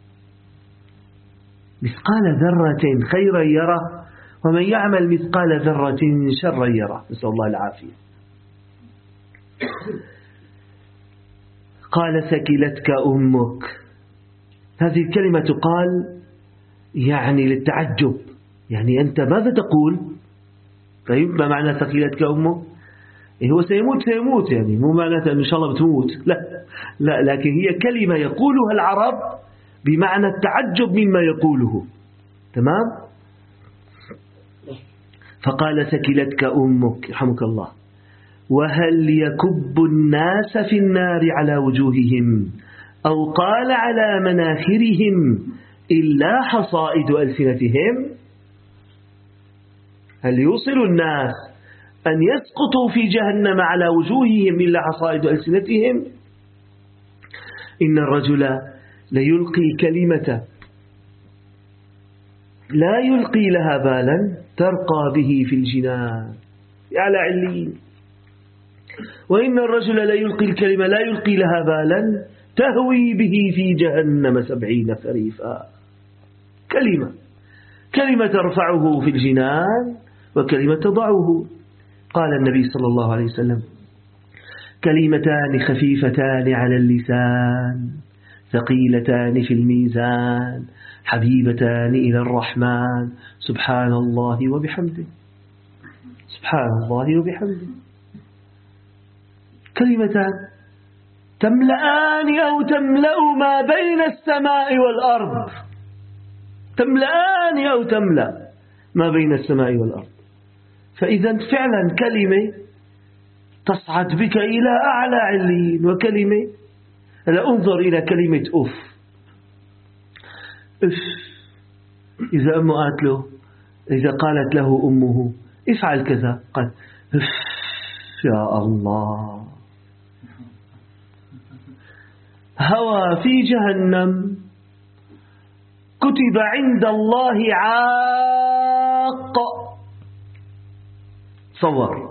مثقال ذرة خيرا يرى، ومن يعمل مثقال ذرة شرا يرى. نسأل الله العافية. قال: ثكلتك أمك. هذه الكلمة تقال يعني للتعجب، يعني أنت ماذا تقول؟ طيب ما معنى ثكلتك أمك؟ هو سيموت سيموت، يعني مو معناته أن إن شاء الله بتموت، لا لا، لكن هي كلمة يقولها العرب بمعنى التعجب مما يقوله. تمام؟ فقال: ثكلتك أمك يرحمك الله. وهل يكب الناس في النار على وجوههم أو قال على مناخرهم إلا حصائد ألسنتهم؟ هل يوصل الناس أن يسقطوا في جهنم على وجوههم إلا حصائد ألسنتهم؟ إن الرجل ليلقي كلمة لا يلقي لها بالا ترقى به في الجنان على عليين، وإن الرجل ليلقي الكلمة لا يلقي لها بالا تهوي به في جهنم سبعين خريفا. كلمة كلمة ترفعه في الجنان وكلمة تضعه. قال النبي صلى الله عليه وسلم: كلمتان خفيفتان على اللسان ثقيلتان في الميزان حبيبتان إلى الرحمن سبحان الله وبحمده. سبحان الله وبحمده. كلمتان تملأان أو تملأ ما بين السماء فإذا فعلا كلمة تصعد بك إلى أعلى عليين. وكلمة، لا انظر إلى كلمة أف. أف إذا أمه قالت له، إذا قالت له أمه افعل كذا، قال أف يا الله. هوى في جهنم كتب عند الله عاق. صور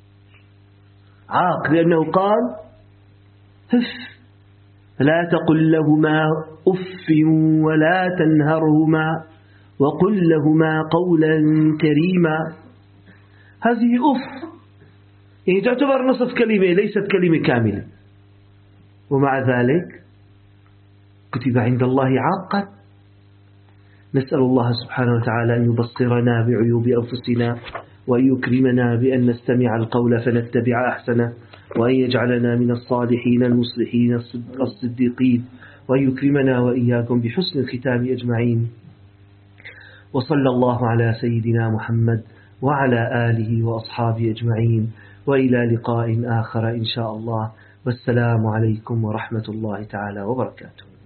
عاق لأنه قال هف. لا تقل لهما أف ولا تنهرهما وقل لهما قولا كريما. هذه أف يعني تعتبر نصف كلمة، ليست كلمة كاملة، ومع ذلك كتب عند الله عاقا. نسأل الله سبحانه وتعالى أن يبصرنا بعيوب أنفسنا، وأن يكرمنا بأن نستمع القول فنتبع أحسنه، وأن يجعلنا من الصالحين المصلحين الصديقين، وأن يكرمنا وإياكم بحسن الختام أجمعين. وصلى الله على سيدنا محمد وعلى آله وأصحابه أجمعين، وإلى لقاء آخر إن شاء الله، والسلام عليكم ورحمة الله تعالى وبركاته.